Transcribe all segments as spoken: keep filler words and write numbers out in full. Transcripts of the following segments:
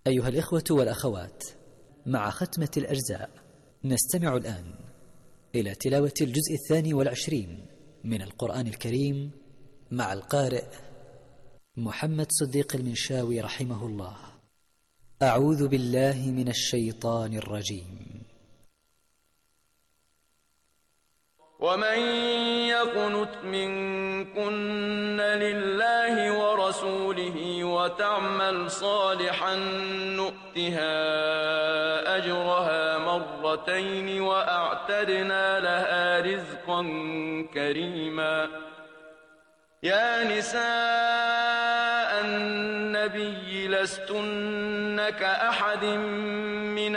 أيها الإخوة والأخوات، مع ختمة الأجزاء نستمع الآن إلى تلاوة الجزء الثاني والعشرين من القرآن الكريم مع القارئ محمد صديق المنشاوي رحمه الله. أعوذ بالله من الشيطان الرجيم. ومن يقنت منكن لله ورسوله وتعمل صالحا نؤتها أجرها مرتين وأعتدنا لها رزقا كريما. يا نساء النبي لستن كأحد من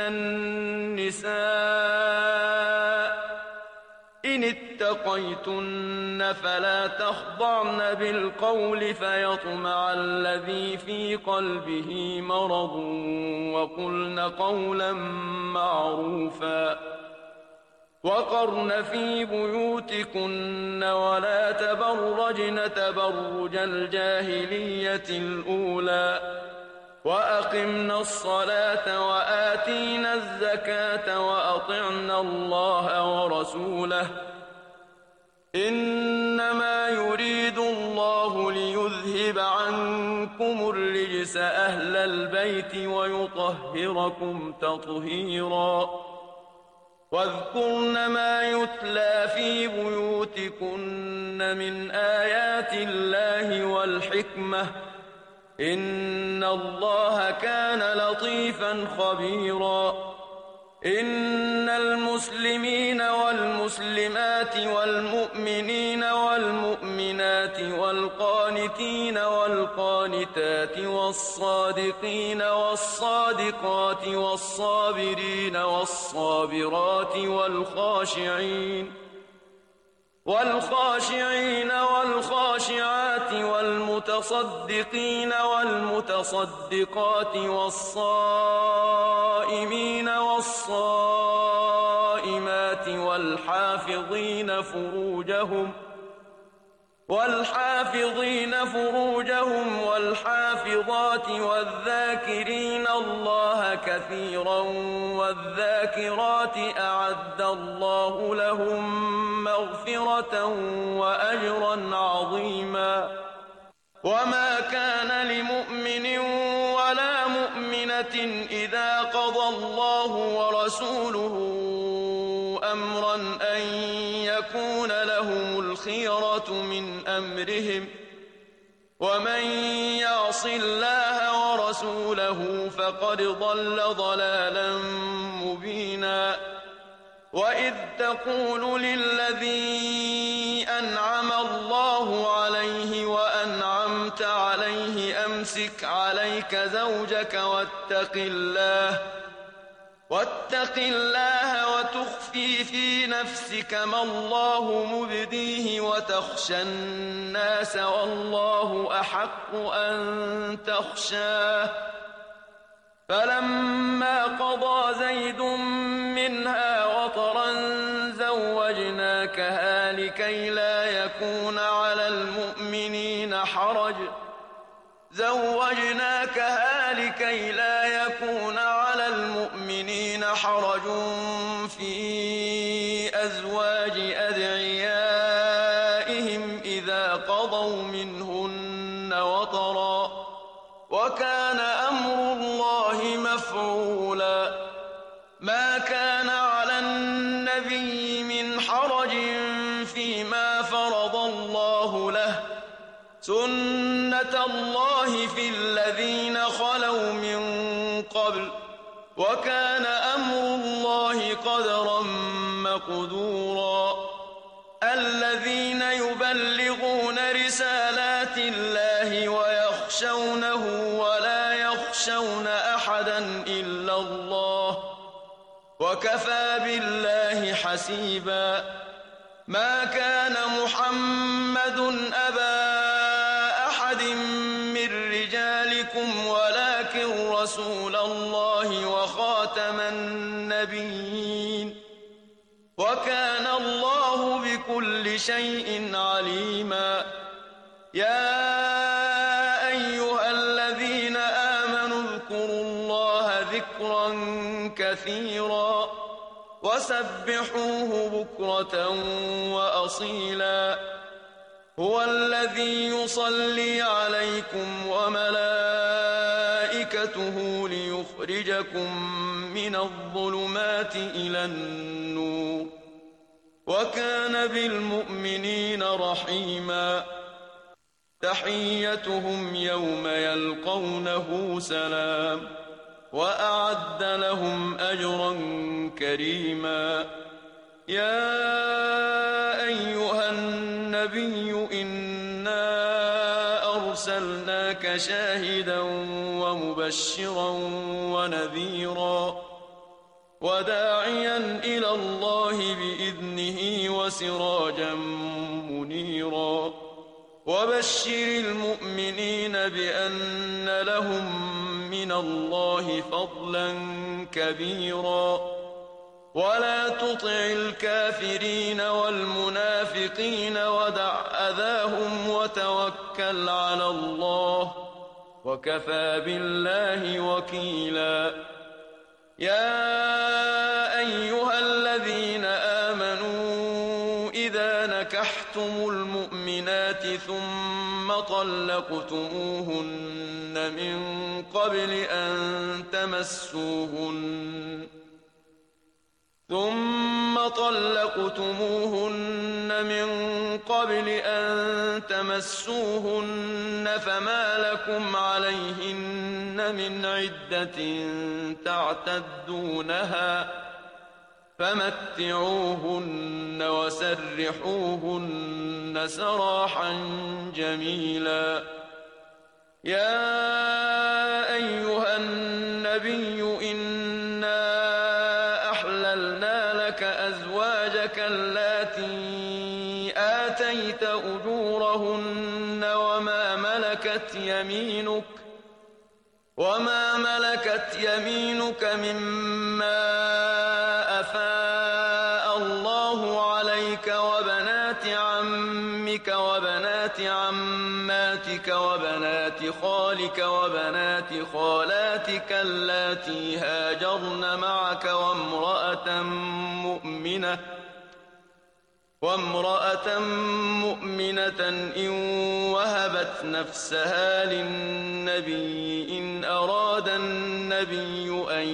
النساء إن اتقيتن فلا تخضعن بالقول فيطمع الذي في قلبه مرض وقلن قولا معروفا. وقرن في بيوتكن ولا تبرجن تبرج الجاهلية الأولى وأقمنا الصلاة وآتينا الزكاة وأطعنا الله ورسوله إنما يريد الله ليذهب عنكم الرجس أهل البيت ويطهركم تطهيرا. واذكرن ما يتلى في بيوتكن من آيات الله والحكمة إن الله كان لطيفا خبيرا. إن المسلمين والمسلمات والمؤمنين والمؤمنات والقانتين والقانتات والصادقين والصادقات والصابرين والصابرات والخاشعين والخاشعين والخاشعات والمتصدقين والمتصدقات والصائمين والصائمات والحافظين فروجهم والحافظين فروجهم والحافظات والذاكرين الله كثيرا والذاكرات أعد الله لهم مغفرة وأجرا عظيما. وما كان لمؤمن ولا مؤمنة إذا قضى الله ورسوله أمرا أن يكون لهم الخيرة من أمرهم ومن يعص الله ورسوله فقد ضل ضلالا مبينا. وإذ تقول للذي أنعم الله عليه وأنعمت عليه أمسك عليك زوجك واتق الله واتق الله وتخفي في نفسك ما الله مبديه وتخشى الناس والله أحق أن تخشاه. فلما قضى زيد منها وطرا زوجناكها لكي لا يكون على المؤمنين حرج زوجناكها لكي لا يكون على المؤمنين حرج في أزواج أدعيائهم إذا قضوا منهن وطرا وكان أمر الله مفعولا. ما كان على النبي من حرج فيما فرض الله له سنة الله في الذين خلوا من قبل وكان أمر الله قدرا مقدورا. الذين يبلغون رسالات الله ويخشونه ولا يخشون أحدا إلا الله وكفى بالله حسيبا. ما كان محمد أبا أحد من رجالكم ولكن رسول الله وخاتم النبيين وكان الله بكل شيء عليما. يا أيها الذين آمنوا اذكروا الله وذكرا كثيرا وسبحوه بكرة وأصيلا هو الذي يصلي عليكم وملائكته ليخرجكم من الظلمات إلى النور وكان بالمؤمنين رحيما تحيتهم يوم يلقونه سلام وأعد لهم أجرا كريما يا أيها النبي إنا أرسلناك شاهدا ومبشرا ونذيرا وداعيا إلى الله بإذنه وسراجا منيرا وبشر المؤمنين بأن لهم من الله فضلا كبيرا ولا تطع الكافرين والمنافقين ودع أذاهم وتوكل على الله وكفى بالله وكيلا يا أيها الذين آمنوا إذا نكحتم المؤمنات ثم طلقتموهن من قبل أن تمسوهن ثم طلقتموهن من قبل أن تمسوهن فما لكم عليهن من عدة تعتدونها فمتعوهن وسرحوهن سراحا جميلا يا أيها النبي إنا أحللنا لك أزواجك اللاتي آتيت أجورهن وما ملكت يمينك وما ملكت يمينك مما أفاء الله عليك وبنات عمك وبنات عماتك وبنات خالك وبنات خالاتك اللاتي هاجرن معك وامرأة مؤمنة وامرأة مؤمنة إن وهبت نفسها للنبي إن أراد النبي أن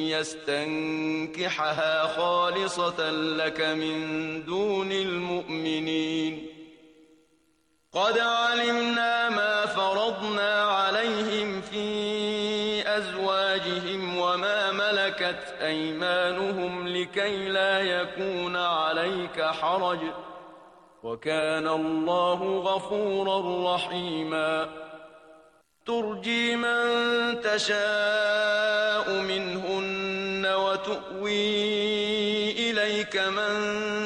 يستنكحها خالصة لك من دون المؤمنين قد علمنا ما فرضنا عليهم في أزواجهم وما ملكت أيمانهم لكي لا يكون عليك حرج وكان الله غفورا رحيما ترجي من تشاء منهن وتؤوي إليك من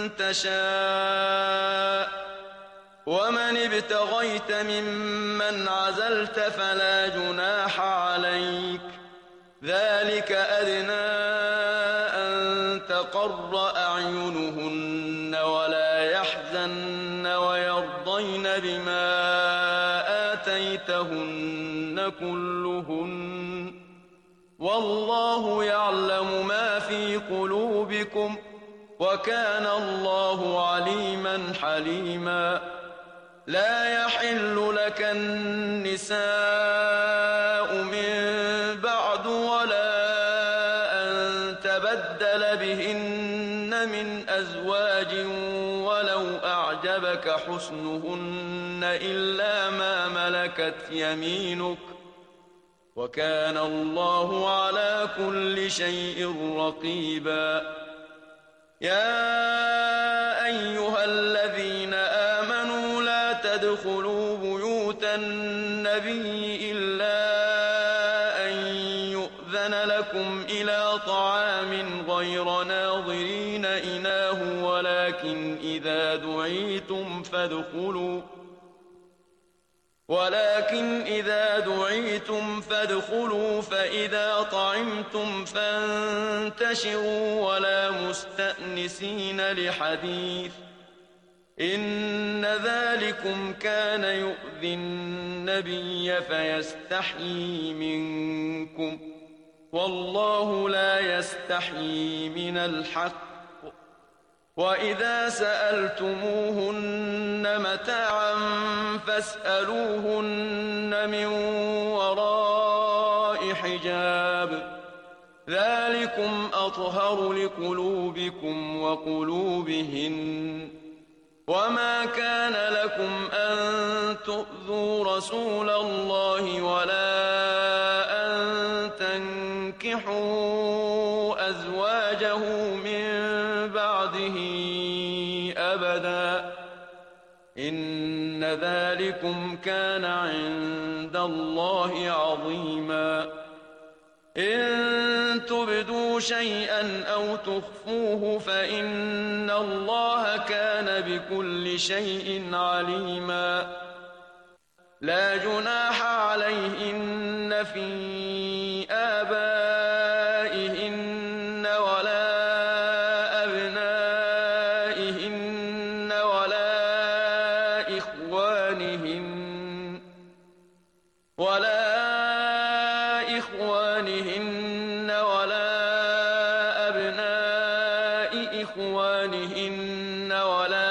تشاء ومن ابتغيت ممن عزلت فلا جناح عليك ذلك أدنى أن تقر أعينهن ولا يحزن ويرضين بما آتيتهن كلهن والله يعلم ما في قلوبكم وكان الله عليما حليما لا يحل لك النساء من بعد ولا أن تبدل بهن من أزواج ولو أعجبك حسنهن إلا ما ملكت يمينك وكان الله على كل شيء رقيبا يا أيها الذين آمنوا لا تدخلوا بيوت النبي إلا أن يؤذن لكم إلى طعام غير ناظرين إناه ولكن إذا دعيتم فادخلوا ولكن إذا دعيتم فادخلوا فإذا طعمتم فانتشروا ولا مستأنسين لحديث إن ذلكم كان يؤذي النبي فيستحيي منكم والله لا يستحيي من الحق. وإذا سألتموهن متاعا فاسألوهن من وراء حجاب ذلكم أطهر لقلوبكم وقلوبهن. وما كان لكم أن تؤذوا رسول الله ولا أن تنكحوا أزواجه من بعده أبدا إن ذلكم كان عند الله عظيما. إن تبدوا شيئا أو تخفوه فإن الله كان بكل شيء عليما. لا جناح عليهن في آبائهن ولا أبنائهن ولا إخوانهن ولا إخوانهن ولا أبناء إخوانهن ولا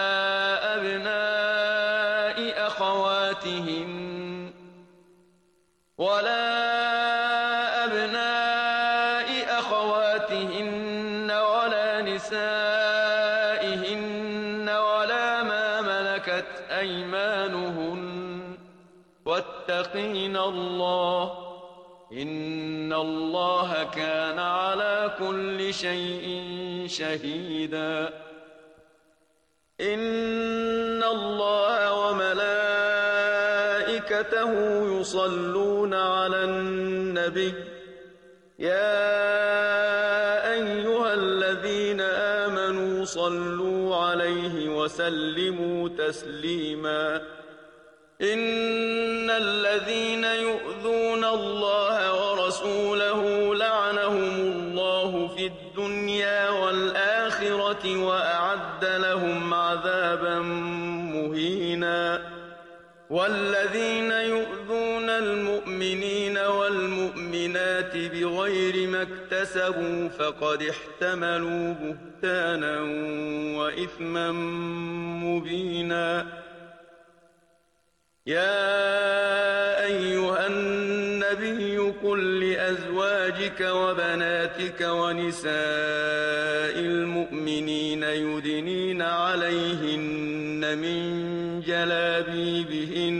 أبناء أخواتهن ولا أبناء أخواتهن ولا نسائهن ولا ما ملكت أيمانهن واتقين الله إن الله كان على كل شيء شهيدا. إن الله وملائكته يصلون على النبي يا أيها الذين آمنوا صلوا عليه وسلموا تسليما. إن الذين يؤذون الله ورسوله لعنهم الله في الدنيا والآخرة وأعد لهم عذابا مهينا. والذين يؤذون المؤمنين والمؤمنات بغير ما اكتسبوا فقد احتملوا بهتانا وإثما مبينا. يا أيها النبي قل لأزواجك وبناتك ونساء المؤمنين يدنين عليهن من جلابيبهن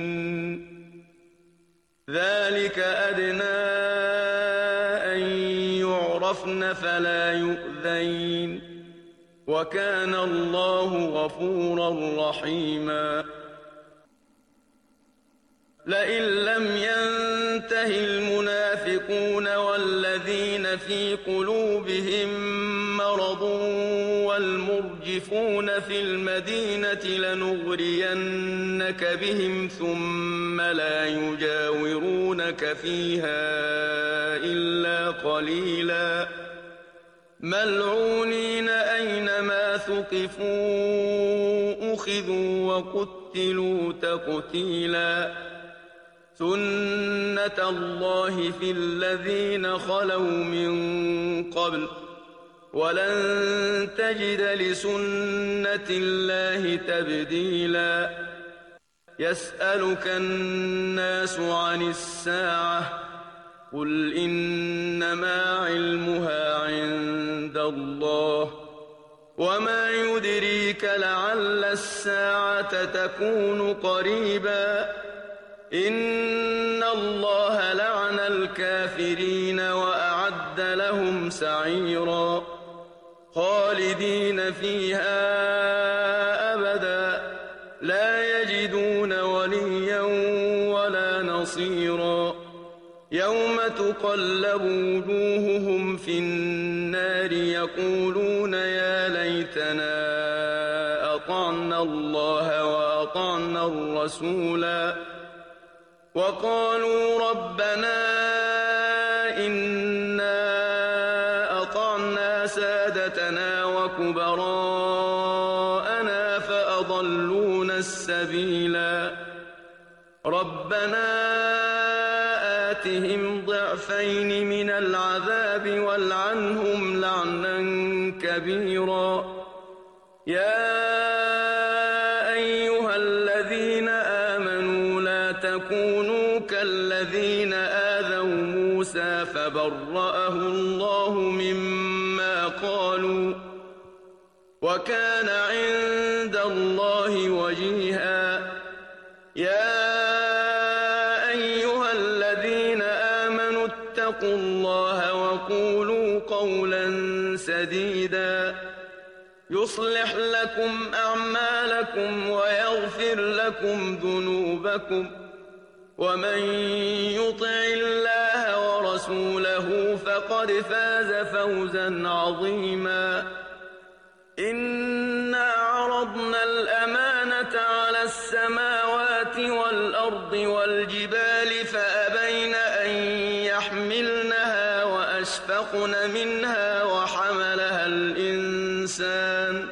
ذلك أدنى أن يعرفن فلا يؤذين وكان الله غفورا رحيما. لئن لم ينته المنافقون والذين في قلوبهم مرض والمرجفون في المدينة لنغرينك بهم ثم لا يجاورونك فيها إلا قليلا ملعونين أينما ثقفوا أخذوا وقتلوا تقتيلا. سنة الله في الذين خلوا من قبل ولن تجد لسنة الله تبديلا. يسألك الناس عن الساعة قل إنما علمها عند الله وما يدريك لعل الساعة تكون قريبا. إن الله لعن الكافرين وأعد لهم سعيرا خالدين فيها أبدا لا يجدون وليا ولا نصيرا. يوم تقلب وجوههم في النار يقولون يا ليتنا أطعنا الله وأطعنا الرسولا وقالوا ربنا إنا أطعنا سادتنا وكبراءنا فأضلونا السبيلا. ربنا عليهم ضعفين من العذاب والعنهم لعنا كبيرا. يا أيها الذين آمنوا لا تكونوا كالذين آذوا موسى فبرأه الله مما قالوا وكان عند الله وجيها. يا أيها الذين آمنوا اتقوا الله وقولوا قولا سديدا يصلح لكم أعمالكم ويغفر لكم ذنوبكم ومن يطع الله ورسوله فقد فاز فوزا عظيما. إنا عرضنا الأمانة على السماوات والأرض والجبال فأبين أن يحملنها وأشفقن منها وحملها الإنسان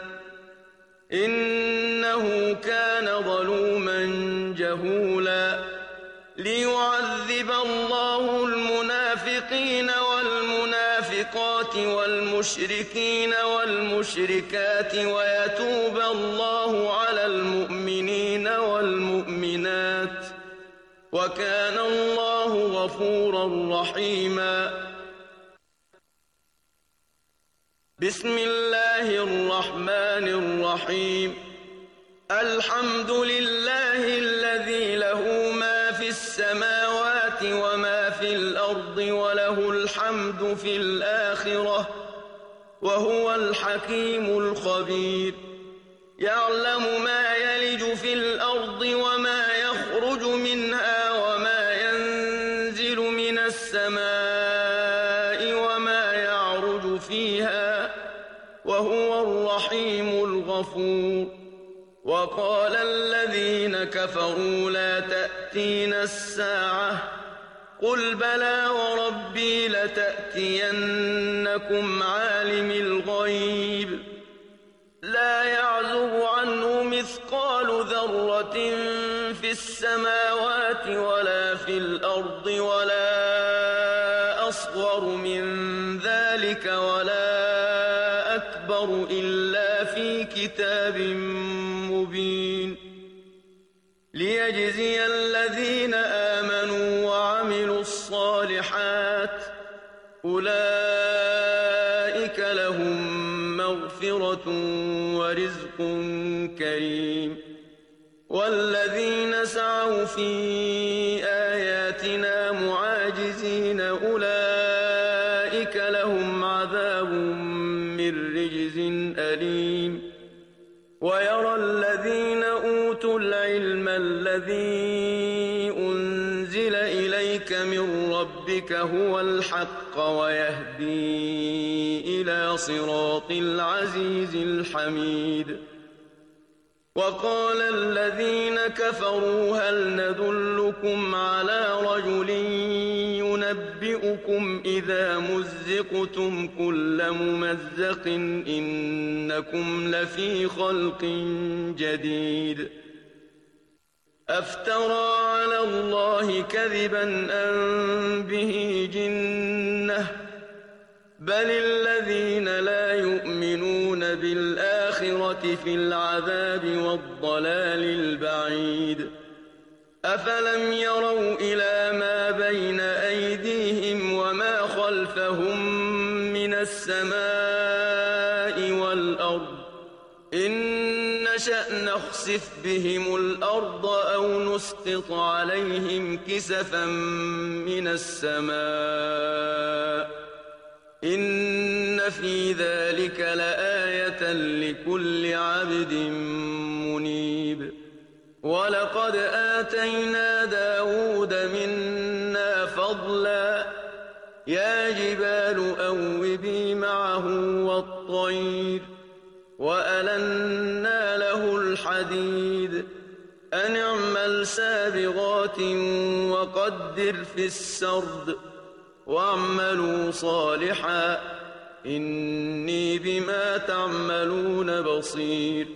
إنه كان ظلوما جهولا. ليعذب الله المنافقين والمنافقات والمشركين والمشركات ويتوب الله على المؤمنين والمؤمنات وكان الله غفورا رحيما. بسم الله الرحمن الرحيم. الحمد لله الذي له ما في السماوات وما في الأرض وله الحمد في الآخرة وهو الحكيم الخبير. يعلم ما يلج في الأرض وما يخرج منها وما ينزل من السماء وما يعرج فيها وهو الرحيم الغفور. وقال الذين كفروا لا تأتينا الساعة قل بلى وربي لتأتينكم عالم الغيب لا يعزب عنه مثقال ذرة في السماوات ولا في الأرض ولا أصغر من ذلك ولا أكبر إلا في كتاب مبين. ليجزي الذين آمنوا وعملوا الصالحات أولئك لهم مغفرة ورزق كريم. والذين سعوا في آياتنا معاجزين أولئك لهم عذاب من رجز أليم. ويرى الذين أوتوا العلم الذي أنزل إليك من ربك هو الحق ويهدي إلى صراط العزيز الحميد. وقال الذين كفروا هل ندلكم على رجل ينبئكم إذا مزقتم كل ممزق إنكم لفي خلق جديد. أفترى على الله كذبا أم به جنة بل الذين لا يؤمنون بالآخرة في العذاب والضلال البعيد. أفلم يروا إلى ما بين أيديهم وما خلفهم من السماء والأرض إن نشأ نخسف بهم الأرض أو نسقط عليهم كسفا من السماء إن في ذلك لآية لكل عبد منيب. ولقد آتينا داود منا فضلا يا جبال أوبي معه والطير وألنا له الحديد أن اعمل سابغات وقدر في السرد واعملوا صالحا إني بما تعملون بصير.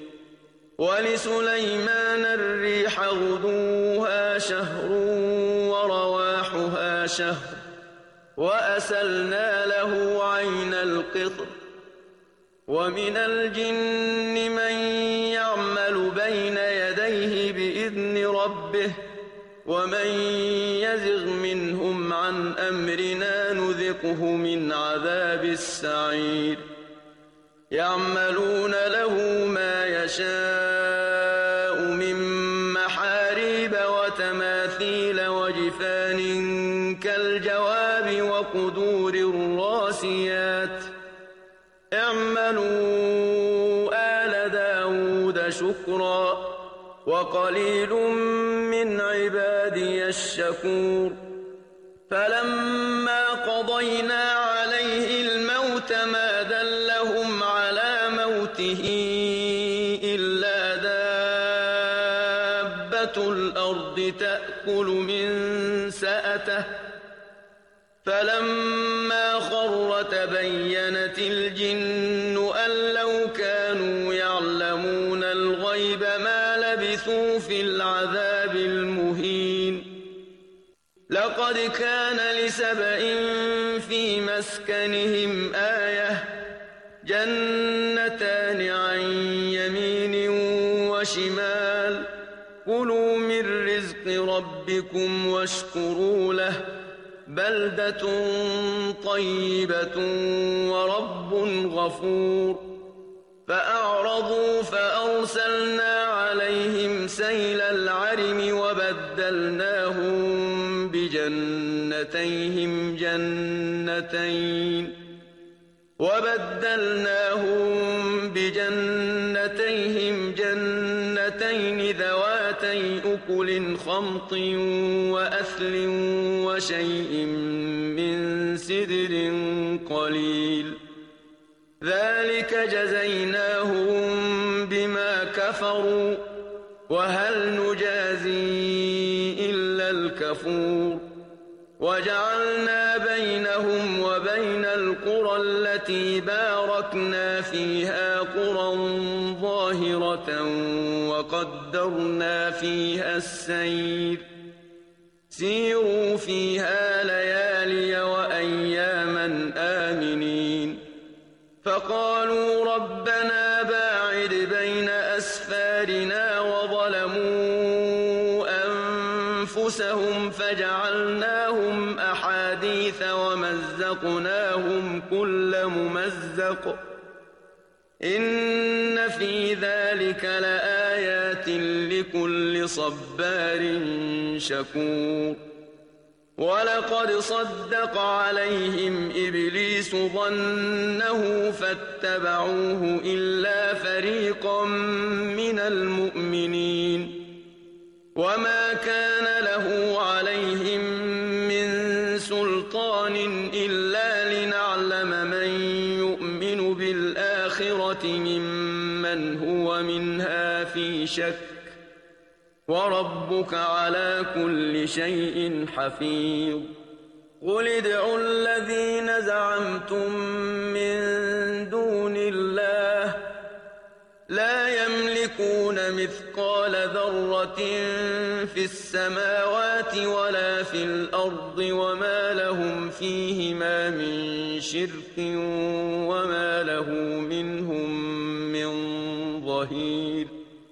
ولسليمان الريح غدوها شهر ورواحها شهر وأسلنا له عين القطر ومن الجن من يعمل بين يديه بإذن ربه ومن يزغ منهم عن أمرنا نذقه من عذاب السعير يعملون له ما يشاء من محاريب وتماثيل وجفان كالجواب وقدور الراسيات اعملوا آل داود شكرا وقليل من عبادي الشكور فلما قضينا عليه الموت ما دلهم على موته إلا دابة الأرض تأكل من سأته فلما خر تبينت الجن أن لو كانوا يعلمون الغيب ما لبثوا في العذاب المهين لقد كان لسبإ في مسكنهم آية جنتان عن يمين وشمال كلوا من رزق ربكم واشكروا له بلدة طيبة ورب غفور فأعرضوا فأرسلنا عليهم سيل العرم وبدلناهم بجنتيهم جنتين وبدلناهم بجنتيهم جنتين ذواتي أكل خمط وأثل وشيء من سدر قليل ذلك جزيناهم بما كفروا وهل نجازي إلا الكفور وجعلنا بينهم وبين القرى التي باركنا فيها قرى ظاهرة وقدرنا فيها السير سيروا فيها ليالي وأياما آمنين فقالوا ربنا باعد بين أسفارنا وظلموا أنفسهم فجعلناهم أحاديث ومزقناهم كل ممزق إن في ذلك لآيات لكل صبار شكور ولقد صدق عليهم إبليس ظنه فاتبعوه إلا فريقا من المؤمنين وما كان له عليهم من سلطان إلا لنعلم من يؤمن بالآخرة ممن هو منها في شك وربك على كل شيء حفيظ قل ادعوا الذين زعمتم من دون الله لا يملكون مثقال ذرة في السماوات ولا في الأرض وما لهم فيهما من شرك وما له منهم من ظهير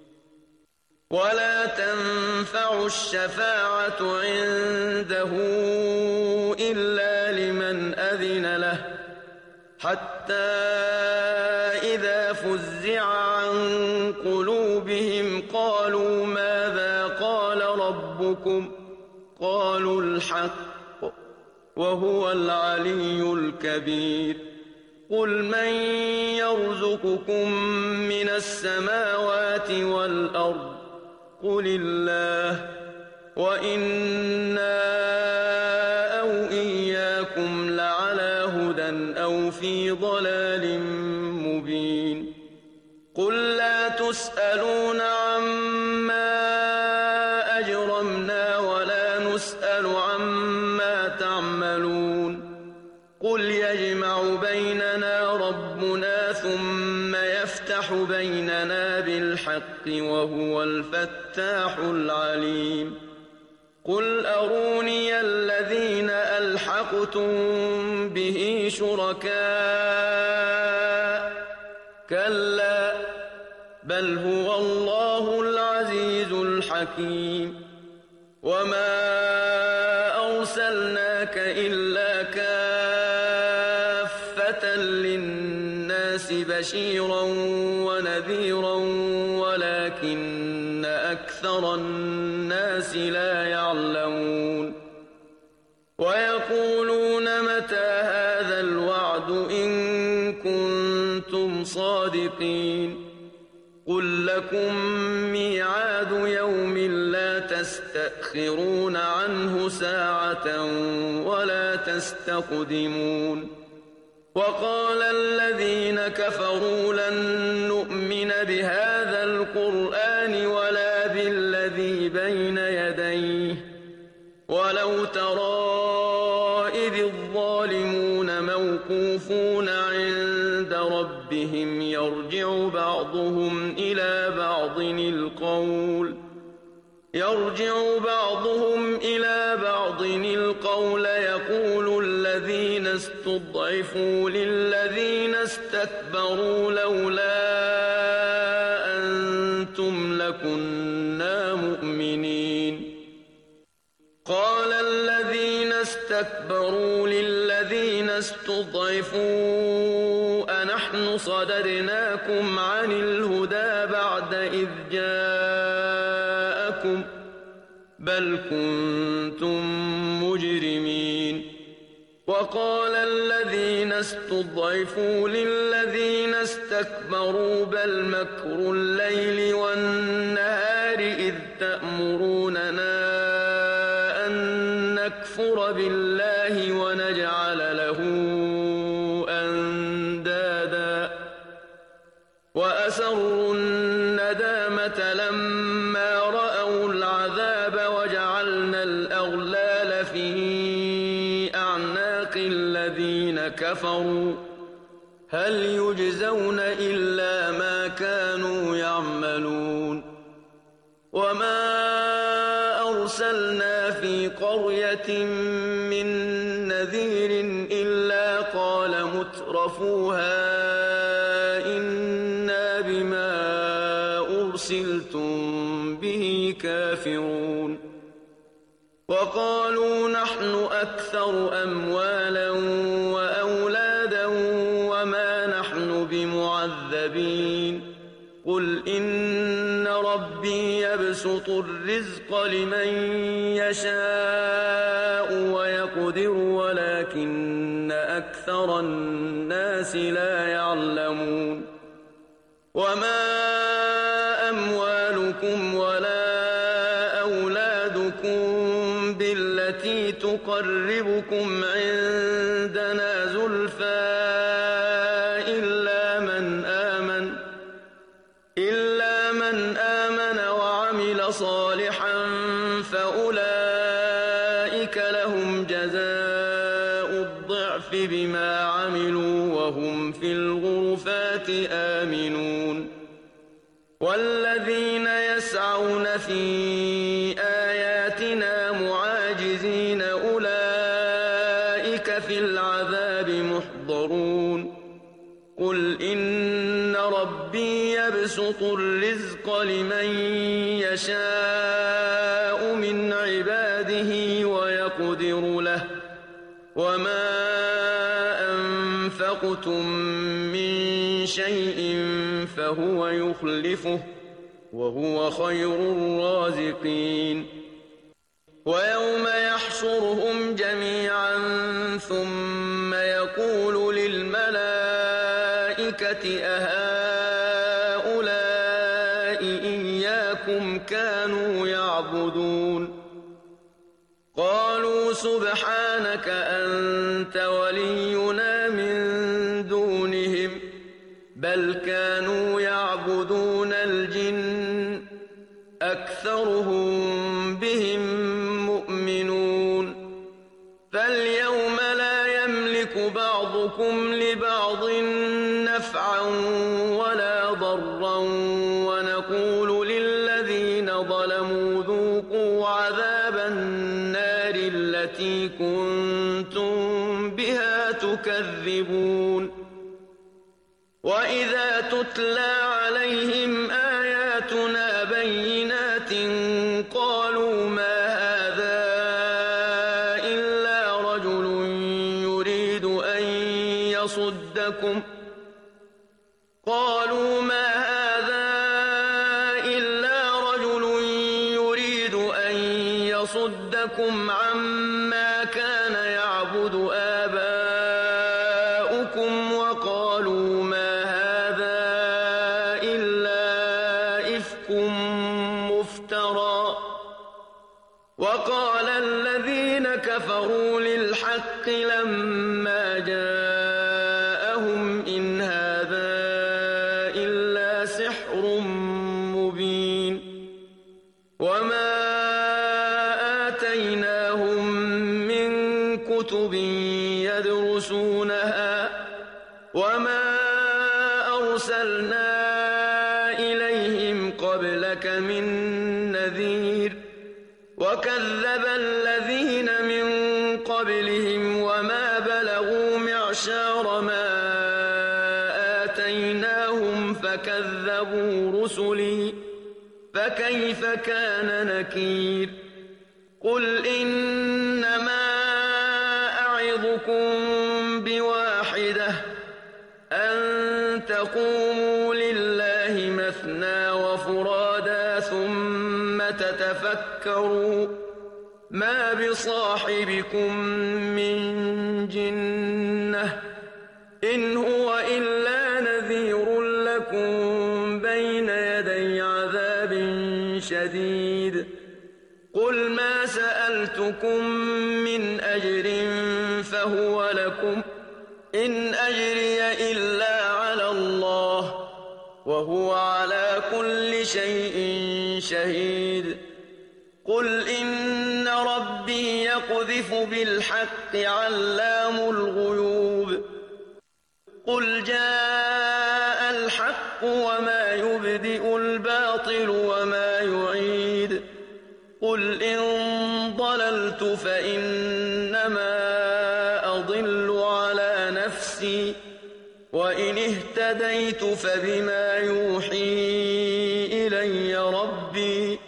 ولا تنفع الشفاعة عنده إلا لمن أذن له حتى إذا فزع عن قلوبهم قالوا ماذا قال ربكم قالوا الحق وهو العلي الكبير قل من يرزقكم من السماوات والأرض قل الله وإنا أو إياكم لعلى هدى أو في ضلال مبين قل لا تسألون عما أجرمنا ولا نسأل عما تعملون قل يجمع بيننا ربنا ثم يفتح بيننا بالحق وهو الفتاح العليم قل أروني الذين ألحقتم به شركاء كلا بل هو الله العزيز الحكيم وما أرسلناك إلا كافة للناس بشيرا ونذيرا ولكن أكثر الناس لا يعلمون ويقولون متى هذا الوعد إن كنتم صادقين قل لكم ميعاد يوم لا تستأخرون عنه ساعة ولا تستقدمون وقال الذين كفروا لن نؤمن بهذا القرآن ولا بالذي بين يديه ولو ترى إذ الظالمون موقوفون عند ربهم يرجع بعضهم إلى بعض القول يرجع بعضهم إلى بعض القول يقول الذين استضعفوا للذين استكبروا لولا أنتم لكنا مؤمنين قال الذين استكبروا للذين استضعفوا أنحن صددناكم عن الهدى بعد إذ جاءكم بل كنتم مجرمين وقال الذين استضعفوا للذين استكبروا بل مكر الليل والنهار إذ تأمروننا أن نكفر بالله ونجعل له أندادا وأسروا الندامة لما رأوا العذاب وجعلنا الأغلال في أعناق الذين كفروا هل يجزون إلا ما كانوا يعملون وما أرسلنا في قرية من نذير إلا قال مترفوها إنا بما أرسلتم به كافرون وقالوا نحن أكثر أموالا وأولادا وما نحن بمعذبين قل إن ربي يبسط الرزق لمن يشاء ويقدر ولكن أكثر الناس لا يعلمون وما أموالكم ولا أولادكم بالتي تقربكم عندنا زلفى إلا من آمن إلا من آمن وعمل صالحا فأولئك لهم جزاء الضعف بما عملوا وهم في الغرفات آمنون والذين يسعون في آياتنا معاجزين أولئك في العذاب محضرون قل إن ربي يبسط الرزق لمن يشاء من عباده ويقدر له وما أنفقتم من شيء فهو يخلفه وهو خير الرازقين ويوم يحشرهم جميعا ثم يقول للملائكة أهؤلاء إياكم كانوا يعبدون قالوا سبحانك أنت ولينا من دونهم بل كانوا يعبدون الجن أكثرهم بهم مؤمنون فاليوم لا يملك بعضكم لبعض نفعا ولا ضرا ونقول للذين ظلموا ذوقوا عذاب النار التي كنتم بها تكذبون وإذا تتلى عليهم آياتنا بينات قالوا ما هذا إلا رجل يريد أن يصدكم قالوا ما هذا إلا رجل يريد أن يصدكم عما كان يعبد آباؤكم وقالوا ما هذا إلا إفك مفترى وقال الذين كفروا للحق لما جاءهم إن هذا إلا سحر مبين وما آتيناهم من كتب يدرسونها وما أرسلنا إليهم قبلك من نذير وكذب الذين من قبلهم وما بلغوا معشار ما آتيناهم فكذبوا رسلي فكيف كان نكير قل إنما أعظكم بواحدة أن تقوموا لله مثنى وفرادا ثم تتفكروا ما بصاحبكم من جنة إن هو إلا نذير لكم بين يدي عذاب شديد قل ما سألتكم من أجر فهو لكم إن أجري إلا على الله وهو على كل شيء شهيد قل إن ربي يقذف بالحق علام الغيوب قل جاء الحق وما يبدئ الباطل وما يعيد قل إن ضللت فإنما أضل على نفسي وإن اهتديت فبما يوحي إلي ربي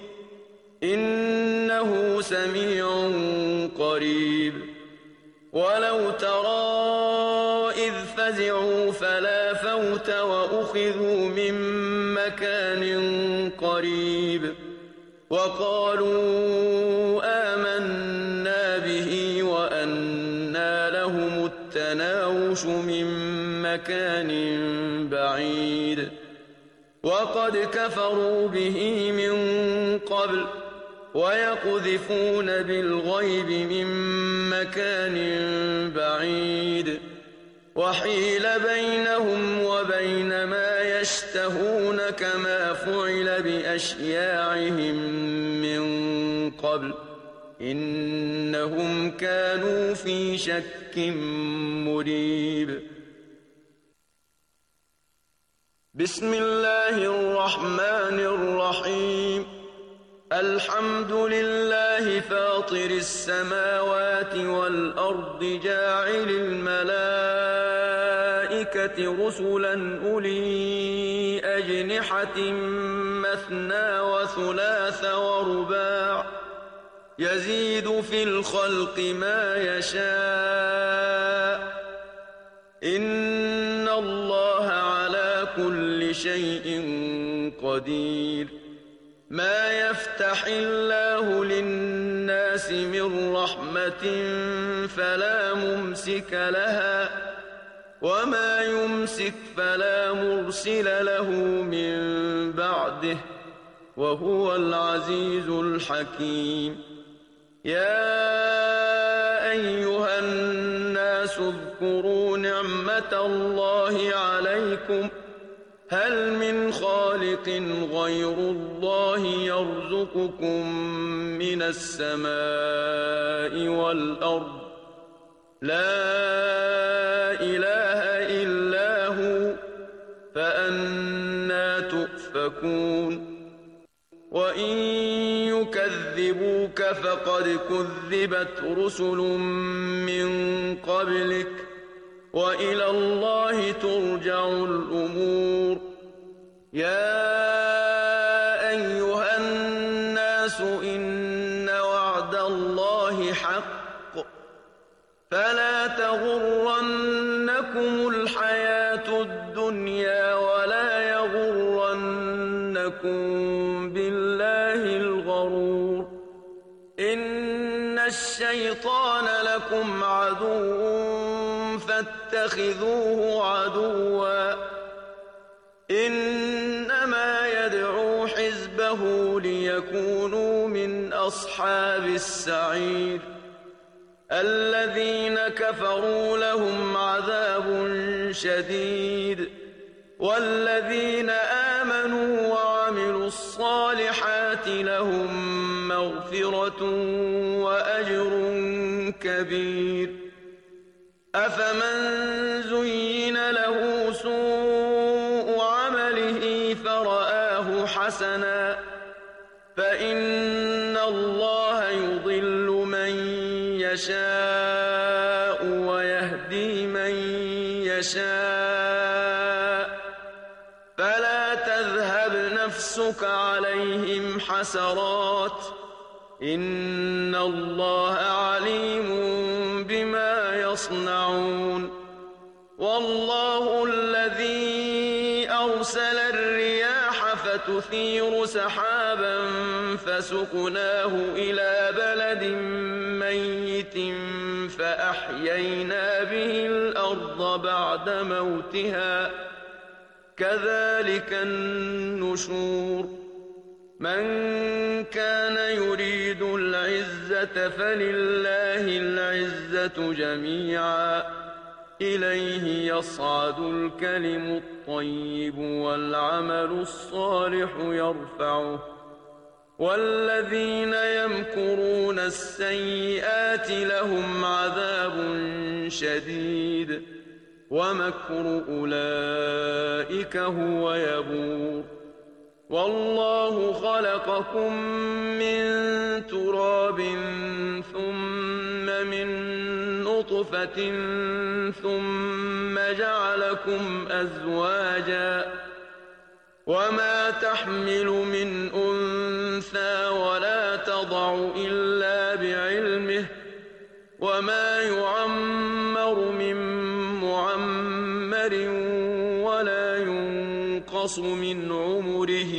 إنه سميع قريب ولو ترى إذ فزعوا فلا فوت وأخذوا من مكان قريب وقالوا آمنا به وأنى لهم التناوش من مكان بعيد وقد كفروا به من قبل ويقذفون بالغيب من مكان بعيد وحيل بينهم وبين ما يشتهون كما فعل بأشياعهم من قبل إنهم كانوا في شك مريب بسم الله الرحمن الرحيم الحمد لله فاطر السماوات والأرض جاعل الملائكة رسلا أولي أجنحة مثنى وثلاث ورباع يزيد في الخلق ما يشاء إن الله على كل شيء قدير ما يفتح الله للناس من رحمة فلا ممسك لها وما يمسك فلا مرسل له من بعده وهو العزيز الحكيم يا أيها الناس اذكروا نعمة الله عليكم هل من خالق غير الله يرزقكم من السماء والأرض لا إله إلا هو فأنى تؤفكون وإن يكذبوا يكذبوك فقد كذبت رسل من قبلك وإلى الله ترجع الأمور. يا أيها الناس إن وعد الله حق فلا تغرنكم الحياة الدنيا ولا يغرنكم بالله الغرور. إن الشيطان لكم عدو فاتخذوه عدوا إنما يدعو حزبه ليكونوا من أصحاب السعير. الذين كفروا لهم عذاب شديد والذين آمنوا وعملوا الصالحات لهم مغفرة وأجر كبير. أفمن زين له سوء عمله فرآه حسنا فإن الله يضل من يشاء ويهدي من يشاء فلا تذهب نفسك عليهم حسرات إن الله عليم بما يصنعون. والله الذي أرسل الرياح فتثير سحابا فسقناه إلى بلد ميت فأحيينا به الأرض بعد موتها كذلك النشور. من كان يريد العزة فلله العزة جميعا إليه يصعد الكلم الطيب والعمل الصالح يرفعه والذين يمكرون السيئات لهم عذاب شديد ومكر أولئك هو يبور. والله خلقكم من تراب ثم من نطفة ثم جعلكم أزواجا وما تحمل من أنثى ولا تضع إلا بعلمه وما يعمر من معمر ولا ينقص من عمره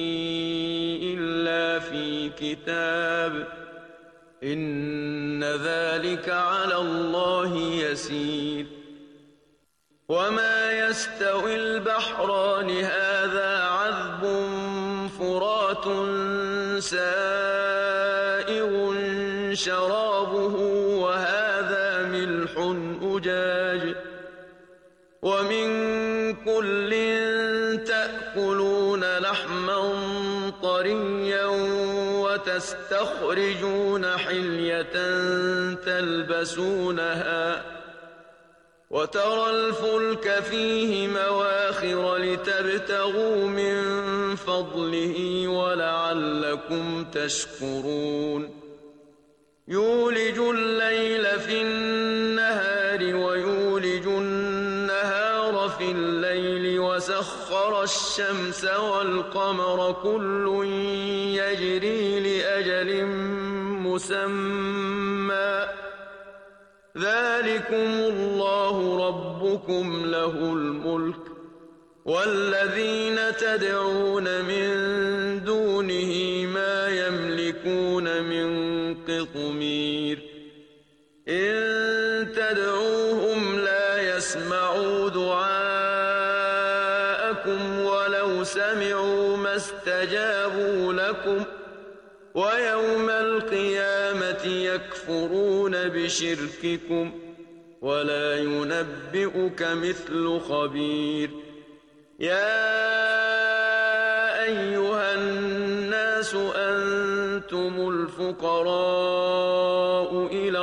إلا في كتاب إن ذلك على الله يسير. وما يستوي البحران هذا عذب فرات سائغ شرابه وهذا ملح أجاج ومن كل تأكلون لحما طريا وتستخرجون حلية تلبسونها وترى الفلك فيه مواخر لتبتغوا من فضله ولعلكم تشكرون. يولج الليل في النهار ويولج النهار في الليل وسخر الشمس والقمر كل يجري لأجل مسمى ذلكم الله ربكم له الملك والذين تدعون من دونه ما يملكون من قطمير. إن تدعوهم لا يسمعوا دعاءكم ولو سمعوا ما استجابوا لكم ويوم القيامة يكفرون بشرككم ولا ينبئك مثل خبير. يا أيها الناس أنتم الفقراء إلى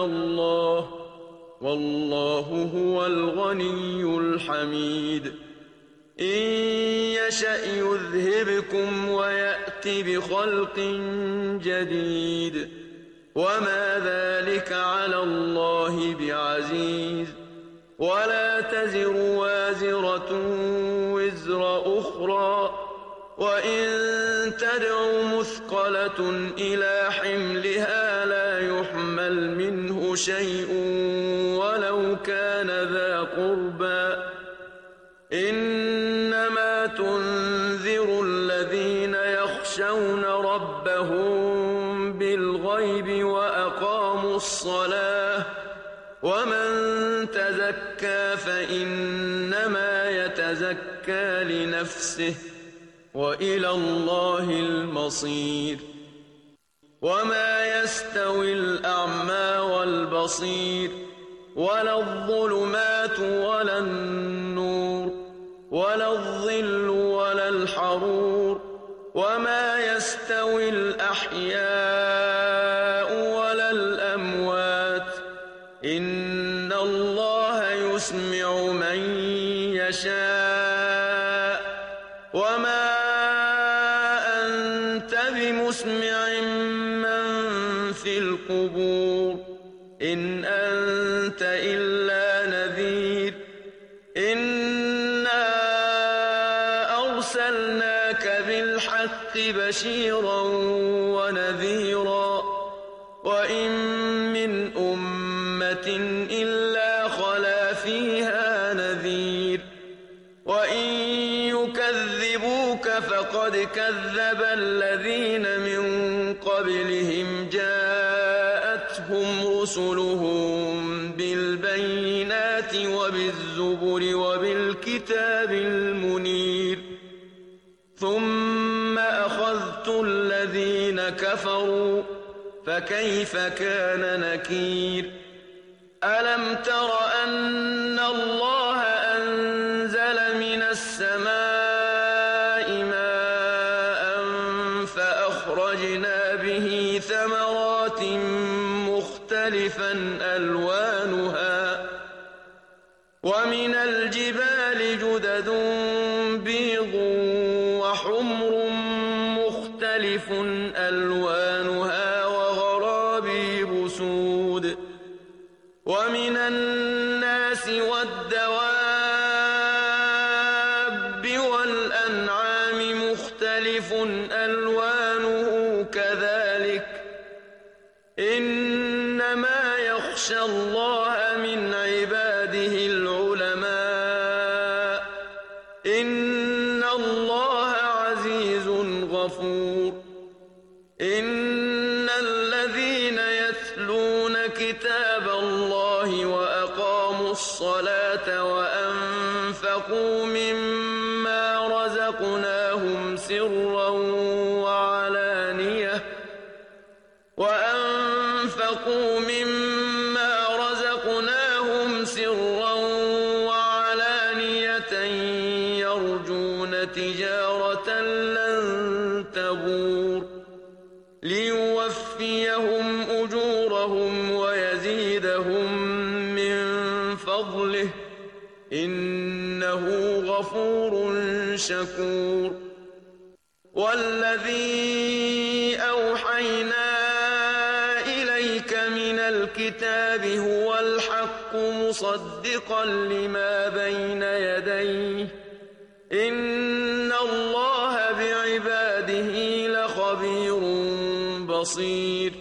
الله والله هو الغني الحميد. إن يشأ يذهبكم ويأت بخلق جديد وما ذلك على الله بعزيز ولا تزر وازرة وزر أخرى وإن تدع مثقلة إلى حملها لا يحمل منه شيء ولو كان ذا قربى إنما تنذر الذين يخشون ربهم بالغيب وأقاموا الصلاة ومن تزكى فإنما يتزكى لنفسه وإلى الله المصير وما يستوي الأعمى والبصير ولا الظلمات ولا النور ولا الظل ولا الحرور وما يستوي الأحياء ولا الأموات إن الله يسمع من يشاء وما أنت بمسمع من في القبور إن أنت إلا نذير إنا أرسلناك بالحق بشيرا ونذيرا وإن من أمة إلا خلا فيها نذير وإن يكذبوك فقد كذب الذين من قبلهم جاءتهم رسلهم بالبينات وبالزبر وبالكتاب المنير ثم أخذت الذين كفروا فكيف كان نكير ألم تر أن الله أنزل من السماء ماء فأخرجنا به ثمرات مختلفا ألوانها ومن الجبال جدد بيض وحمر مختلف ألوانها وغرابيب سود ومن الناس والدواب والأنعام مختلف ألوانه كذلك إنما يخشى الله من عباده العلماء إن الله عزيز غفور إن الذين يتلون كتاب الله وأقاموا الصلاة وأنفقوا مما رزقناهم سرا وعلانية وأنفقوا مما رزقناهم سرا وعلانية يرجون تجارة لن تبور ليوفيهم أجورهم ويزيدهم من فضله إنه غفور شكور والذي أوحينا إليك من الكتاب هو الحق مصدقا لما بين يديه إن الله بعباده لخبير بصير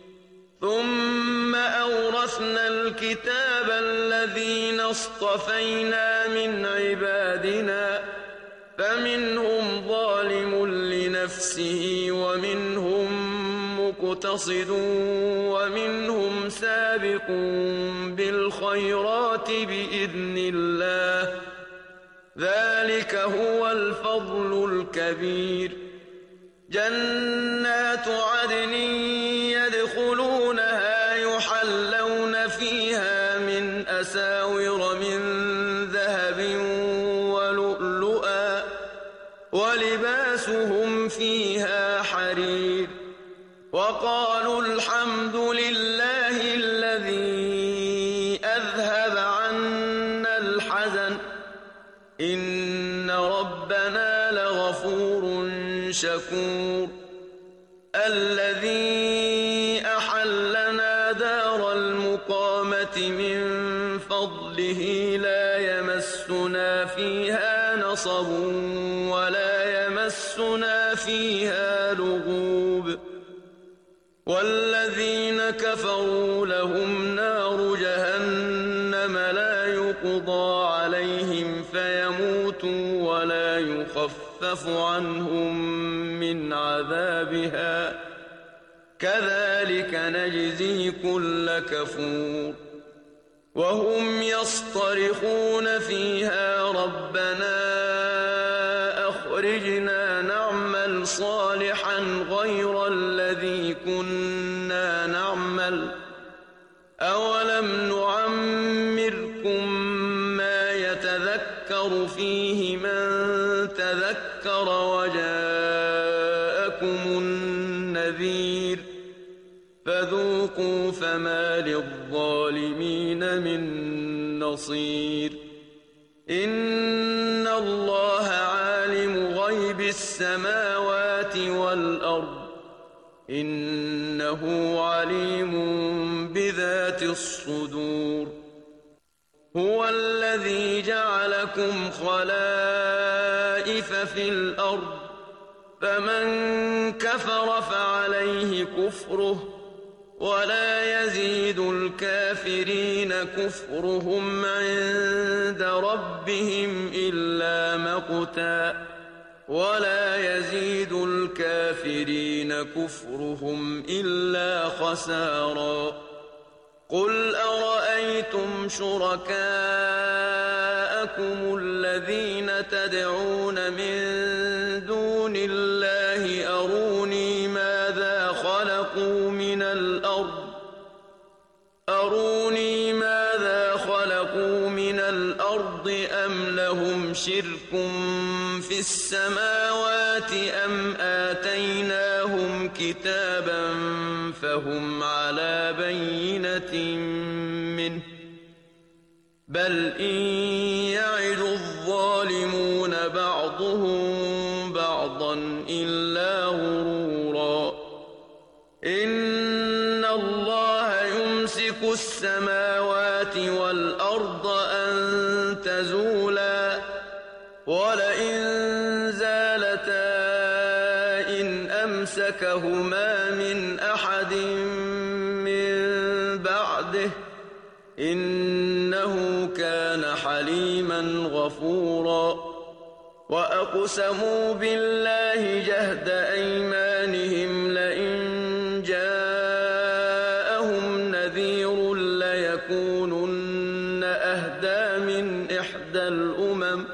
ثم أورثنا الكتاب الذين اصطفينا من عبادنا فمنهم ظالم لنفسه ومنهم مقتصد ومنهم سابق بالخيرات بإذن الله ذلك هو الفضل الكبير جنات عدن يدخلونها يحلون فيها من أساور من ذهب ولؤلؤا ولباسهم فيها حرير وقالوا الحمد لله الذي أذهب عنا الحزن إن رب ربنا لغفور شكور الذي أحلنا دار المقامة من فضله لا يمسنا فيها نصب ولا يمسنا فيها لغوب والذين كفروا لهم نار جهنم لا يقضى عليهم فيموتوا ولا يخفف عنهم من عذابها كذلك نجزي كل كفور وهم يصطرخون فيها ربنا أخرجنا نعمل صالحا غير الذي كنا نعمل أولم نعمركم ما يتذكر فيه من تذكر وجاءكم النذير فذوقوا فما للظالمين من نصير إن الله عالم غيب السماوات والأرض إنه عليم بذات الصدور هو الذي جعلكم خلائف في الأرض فمن كفر فعليه كفره ولا يزيد الكافرين كفرهم عند ربهم إلا مقتا ولا يزيد الكافرين كفرهم إلا خسارا قل أرأيتم شركاءكم الذين تدعون من دون الله أروني ماذا خلقوا من الأرض أروني ماذا خلقوا من الأرض أم لهم شرك في السماوات أم آتيناهم كتابا فهم على بينة منه بل إن يعد الظالمون بعضهم بعضا إلا غرورا إن الله يمسك السماوات والأرض أن تزولا ولئن زالتا إن أمسكهما من أحد من بعده إنه كان حليما غفورا وأقسموا بالله جهد أيمانهم لئن جاءهم نذير ليكونن أهدى من إحدى الأمم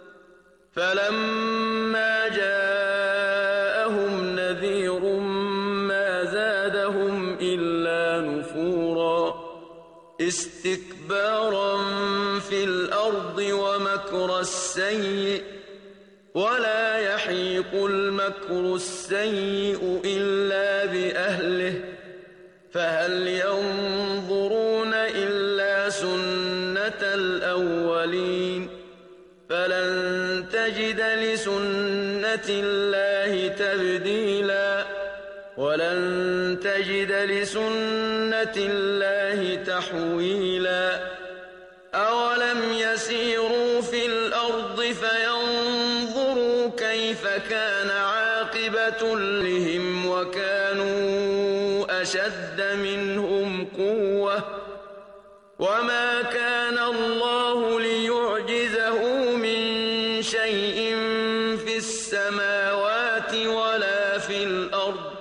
فلما جاءهم نذير ما زادهم إلا نفورا استكبارا في الأرض ومكر السيء ولا يحيق المكر السيء إلا بأهله فهل ينظرون إلا سنة الأولين فلن تجد لسنة الله تبديلا ولن تجد لسنة الله تحويلا أولم يسيروا في الأرض فينظروا كيف كان عاقبة لهم وكانوا أشد منهم قوة وما كان الله ليعجزه من شيء في السماوات ولا في الأرض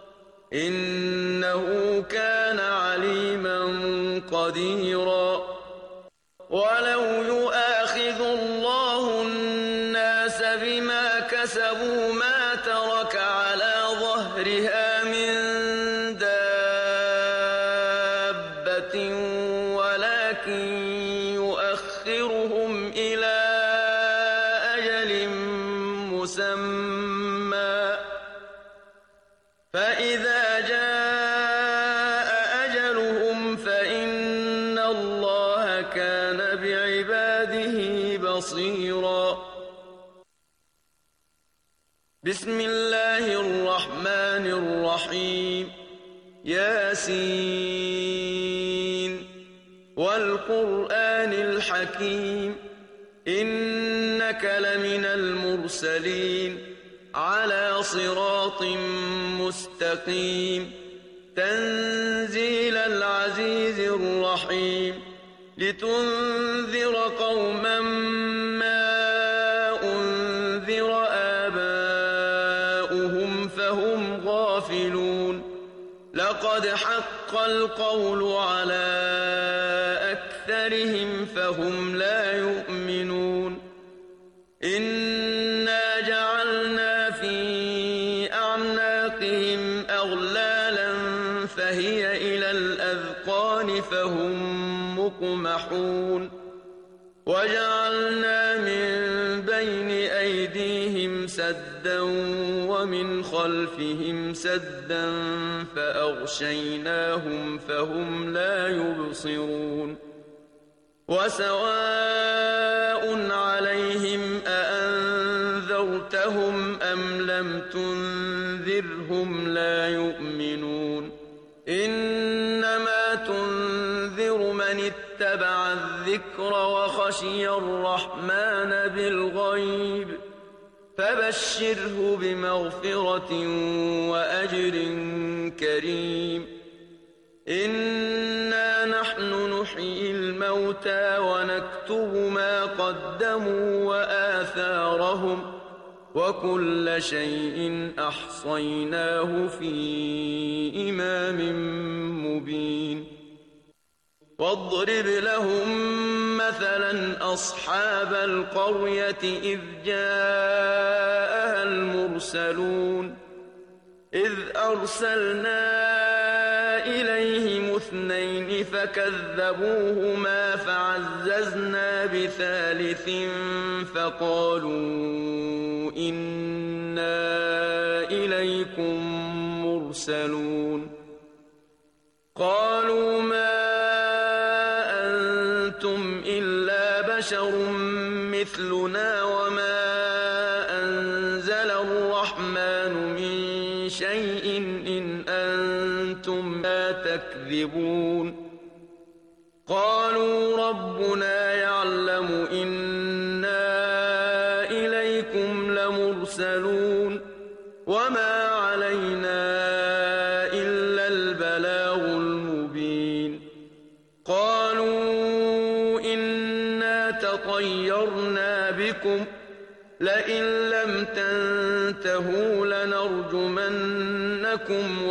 إنه كان عليما قديرا ولو يؤاخذ الله الناس بما كسبوا ما ترك على ظهرها من دابة ولكن يؤخرهم إلى أجل مسمى فإذا جاء أجلهم فإن الله كان بعباده بصيرا بسم الله الرحمن الرحيم ياسين والقرآن الحكيم إنك لمن المرسلين على صراط مستقيم تنزيل العزيز الرحيم لتنذر قوما ما أنذر آباؤهم فهم غافلون لقد حق القول على أكثرهم فهم لا يؤمنون إنا جعلنا في أعناقهم أغلالا فهي إلى الأذقان فهم مقمحون وجعلنا من بين أيديهم سدا ومن خلفهم سدا فأغشيناهم فهم لا يبصرون وسواء عليهم أأنذرتهم أم لم تنذرهم لا يؤمنون إنما تنذر من اتبع الذكر وخشي الرحمن بالغيب فبشره بمغفرة وأجر كريم إنا نحن نحيي الموتى ونكتب ما قدموا وآثارهم وكل شيء أحصيناه في إمام مبين واضرب لهم مثلا أصحاب القرية إذ جاءها المرسلون إذ أرسلنا إليهم اثنين فكذبوهما فعززنا بثالث فقالوا إنا إليكم مرسلون قالوا ما أنتم إلا بشر مثلنا وما أنزل الرحمن من شيء إن أنتم لا تكذبون قالوا ربنا يعلم إنا إليكم لمرسلون وما علينا إلا البلاغ المبين قالوا إنا تطيرنا بكم لئن لم تنتهوا لنرجمنكم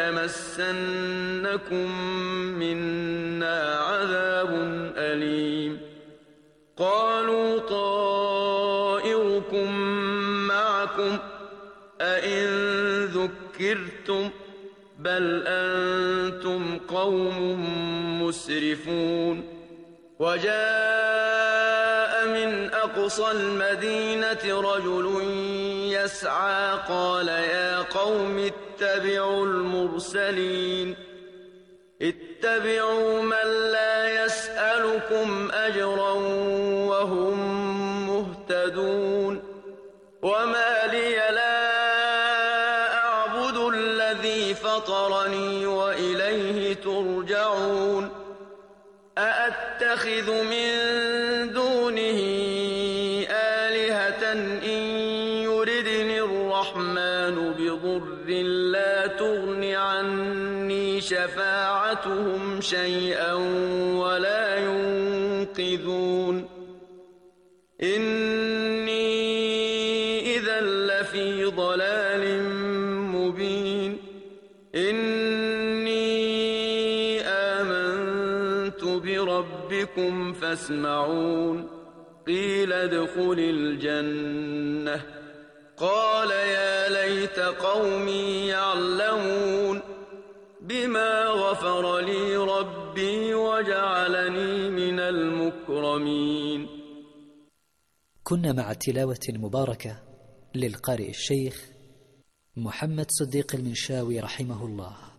وليمسنكم منا عذاب أليم قالوا طائركم معكم أئن ذكرتم بل أنتم قوم مسرفون وجاء من أقصى المدينة رجل يسعى قال يا قوم اتبعوا المرسلين اتبعوا من لا يسألكم أجرا وهم مهتدون وما لي لا أعبد الذي فطرني وإليه ترجعون أأتخذ من دونه آلهة إن يردني الرحمن بضر لا تغن عني شفاعتهم شيئا ولا ينقذون إني إذا لفي ضلال مبين إني آمنت بربكم فاسمعون قيل ادخل الجنة قال يا ليت قومي يعلمون بما غفر لي ربي وجعلني من المكرمين. كنا مع التلاوة المباركة للقارئ الشيخ محمد صديق المنشاوي رحمه الله.